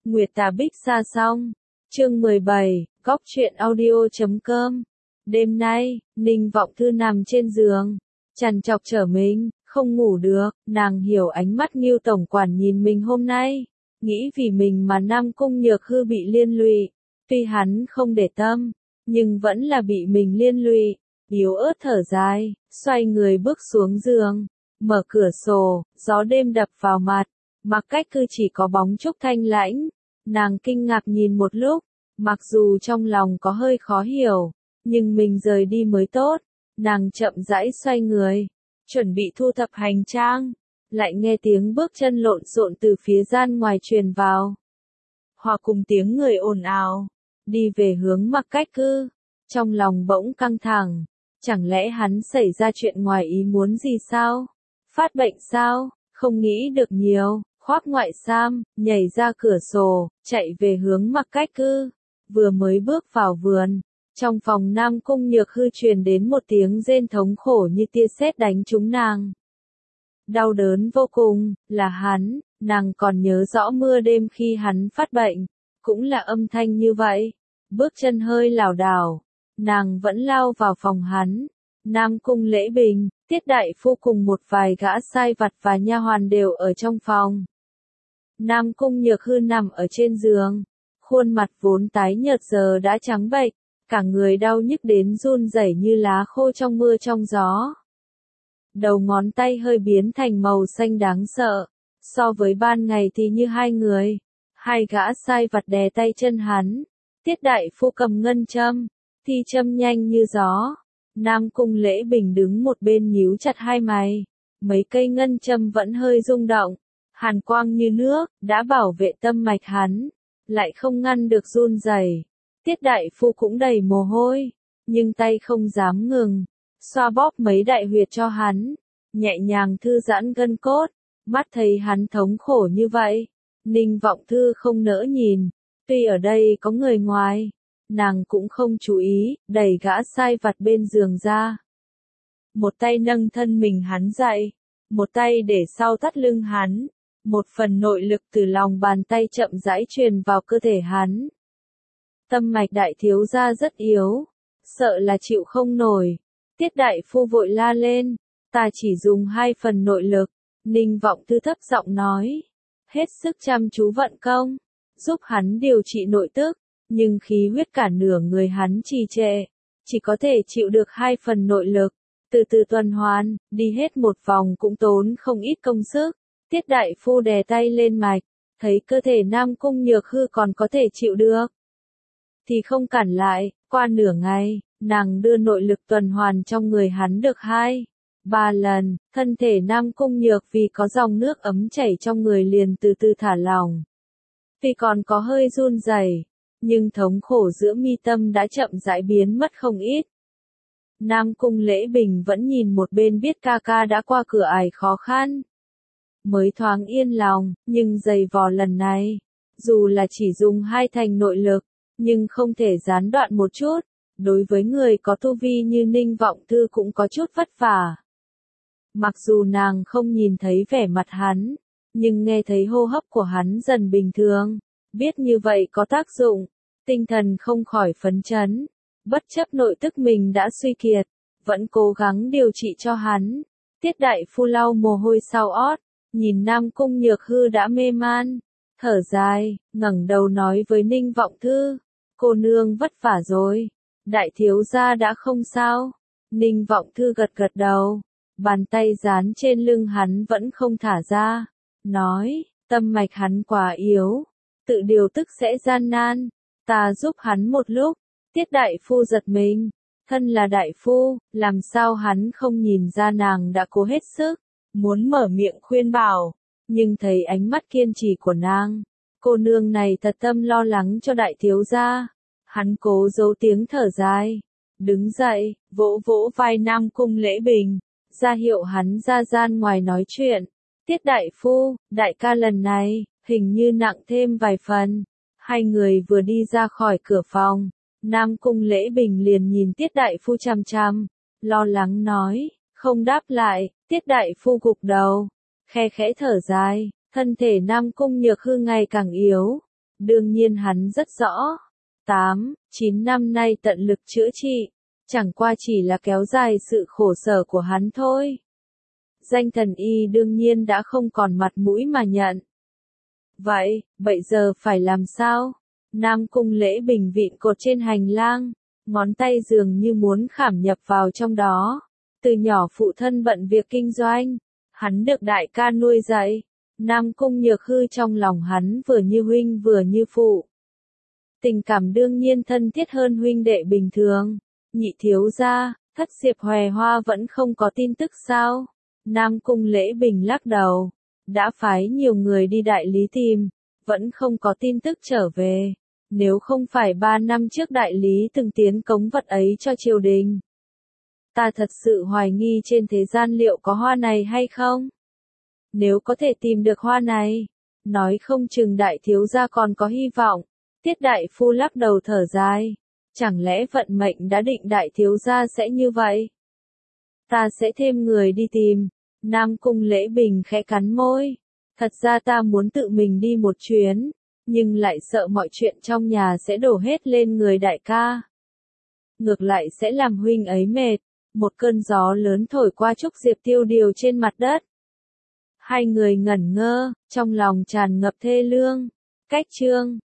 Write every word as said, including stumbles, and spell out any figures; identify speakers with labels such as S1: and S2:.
S1: Nguyệt Tà Bích Sa Song. Chương mười bảy, góc truyện audio chấm com. Đêm nay, Ninh Vọng Thư nằm trên giường, trằn trọc trở mình, không ngủ được, nàng hiểu ánh mắt Ngưu tổng quản nhìn mình hôm nay, nghĩ vì mình mà Nam Cung Nhược Hư bị liên lụy, tuy hắn không để tâm, nhưng vẫn là bị mình liên lụy, yếu ớt thở dài, xoay người bước xuống giường, mở cửa sổ, gió đêm đập vào mặt, mặc cách cư chỉ có bóng trúc thanh lãnh, nàng kinh ngạc nhìn một lúc, mặc dù trong lòng có hơi khó hiểu, nhưng mình rời đi mới tốt, nàng chậm rãi xoay người, chuẩn bị thu thập hành trang, lại nghe tiếng bước chân lộn xộn từ phía gian ngoài truyền vào. Hòa cùng tiếng người ồn ào, đi về hướng mặc cách cư, trong lòng bỗng căng thẳng, chẳng lẽ hắn xảy ra chuyện ngoài ý muốn gì sao? Phát bệnh sao? Không nghĩ được nhiều, khoác ngoại sam, nhảy ra cửa sổ, chạy về hướng mặc cách cư, vừa mới bước vào vườn. Trong phòng Nam Cung Nhược Hư truyền đến một tiếng rên thống khổ như tia sét đánh trúng nàng. Đau đớn vô cùng, là hắn, nàng còn nhớ rõ mưa đêm khi hắn phát bệnh, cũng là âm thanh như vậy. Bước chân hơi lảo đảo, nàng vẫn lao vào phòng hắn. Nam Cung Lễ Bình, Tiết đại phu cùng một vài gã sai vặt và nha hoàn đều ở trong phòng. Nam Cung Nhược Hư nằm ở trên giường, khuôn mặt vốn tái nhợt giờ đã trắng bệch. Cả người đau nhức đến run rẩy như lá khô trong mưa trong gió. Đầu ngón tay hơi biến thành màu xanh đáng sợ, so với ban ngày thì như hai người. Hai gã sai vặt đè tay chân hắn, Tiết đại phu cầm ngân châm, thi châm nhanh như gió. Nam Cung Lễ Bình đứng một bên nhíu chặt hai mày, mấy cây ngân châm vẫn hơi rung động, hàn quang như nước, đã bảo vệ tâm mạch hắn, lại không ngăn được run rẩy. Tiết đại phu cũng đầy mồ hôi, nhưng tay không dám ngừng, xoa bóp mấy đại huyệt cho hắn, nhẹ nhàng thư giãn gân cốt, mắt thấy hắn thống khổ như vậy. Ninh Vọng Thư không nỡ nhìn, tuy ở đây có người ngoài, nàng cũng không chú ý, đẩy gã sai vặt bên giường ra. Một tay nâng thân mình hắn dậy, một tay để sau thắt lưng hắn, một phần nội lực từ lòng bàn tay chậm rãi truyền vào cơ thể hắn. Tâm mạch đại thiếu gia rất yếu, sợ là chịu không nổi. Tiết đại phu vội la lên, ta chỉ dùng hai phần nội lực. Ninh Vọng Thư thấp giọng nói, hết sức chăm chú vận công, giúp hắn điều trị nội tức, nhưng khí huyết cả nửa người hắn trì trệ, chỉ có thể chịu được hai phần nội lực, từ từ tuần hoàn, đi hết một vòng cũng tốn không ít công sức. Tiết đại phu đè tay lên mạch, thấy cơ thể Nam Cung Nhược Hư còn có thể chịu được, thì không cản lại. Qua nửa ngày, nàng đưa nội lực tuần hoàn trong người hắn được hai, ba lần, thân thể Nam Cung Nhược vì có dòng nước ấm chảy trong người liền từ từ thả lỏng. Vì còn có hơi run rẩy, nhưng thống khổ giữa mi tâm đã chậm rãi biến mất không ít. Nam Cung Lễ Bình vẫn nhìn một bên biết ca ca đã qua cửa ải khó khăn, mới thoáng yên lòng, nhưng dày vò lần này, dù là chỉ dùng hai thành nội lực, nhưng không thể gián đoạn một chút, đối với người có tu vi như Ninh Vọng Thư cũng có chút vất vả. Mặc dù nàng không nhìn thấy vẻ mặt hắn, nhưng nghe thấy hô hấp của hắn dần bình thường, biết như vậy có tác dụng, tinh thần không khỏi phấn chấn, bất chấp nội tức mình đã suy kiệt, vẫn cố gắng điều trị cho hắn. Tiết đại phu lau mồ hôi sau ót, nhìn Nam Cung Nhược Hư đã mê man, thở dài, ngẩng đầu nói với Ninh Vọng Thư, cô nương vất vả rồi, đại thiếu gia đã không sao. Ninh Vọng Thư gật gật đầu, bàn tay dán trên lưng hắn vẫn không thả ra, nói, tâm mạch hắn quá yếu, tự điều tức sẽ gian nan, ta giúp hắn một lúc. Tiết đại phu giật mình, thân là đại phu, làm sao hắn không nhìn ra nàng đã cố hết sức, muốn mở miệng khuyên bảo, nhưng thấy ánh mắt kiên trì của nàng, cô nương này thật tâm lo lắng cho đại thiếu gia. Hắn cố giấu tiếng thở dài, đứng dậy, vỗ vỗ vai Nam Cung Lễ Bình, ra hiệu hắn ra gian ngoài nói chuyện. Tiết đại phu, đại ca lần này, hình như nặng thêm vài phần. Hai người vừa đi ra khỏi cửa phòng, Nam Cung Lễ Bình liền nhìn Tiết đại phu chằm chằm, lo lắng nói, không đáp lại. Tiết đại phu gục đầu, khe khẽ thở dài, thân thể Nam Cung Nhược Hư ngày càng yếu, Đương nhiên hắn rất rõ. tám, chín năm nay tận lực chữa trị. Chẳng qua chỉ là kéo dài sự khổ sở của hắn thôi. Danh thần y đương nhiên đã không còn mặt mũi mà nhận. Vậy, bây giờ phải làm sao? Nam Cung Lễ Bình vịn cột trên hành lang, ngón tay dường như muốn khảm nhập vào trong đó. Từ nhỏ phụ thân bận việc kinh doanh, hắn được đại ca nuôi dạy. Nam Cung Nhược Hư trong lòng hắn vừa như huynh vừa như phụ. Tình cảm đương nhiên thân thiết hơn huynh đệ bình thường. Nhị thiếu gia, Thất Diệp Hòe Hoa vẫn không có tin tức sao? Nam Cung Lễ Bình lắc đầu. Đã phái nhiều người đi đại lý tìm, vẫn không có tin tức trở về. Nếu không phải ba năm trước đại lý từng tiến cống vật ấy cho triều đình. Ta thật sự hoài nghi trên thế gian liệu có hoa này hay không? Nếu có thể tìm được hoa này, nói không chừng đại thiếu gia còn có hy vọng. Tiết đại phu lắc đầu thở dài. Chẳng lẽ vận mệnh đã định đại thiếu gia sẽ như vậy? Ta sẽ thêm người đi tìm. Nam Cung Lễ Bình khẽ cắn môi. Thật ra ta muốn tự mình đi một chuyến, nhưng lại sợ mọi chuyện trong nhà sẽ đổ hết lên người đại ca. Ngược lại sẽ làm huynh ấy mệt. Một cơn gió lớn thổi qua Trúc Diệp tiêu điều trên mặt đất. Hai người ngẩn ngơ, trong lòng tràn ngập thê lương. Cách chương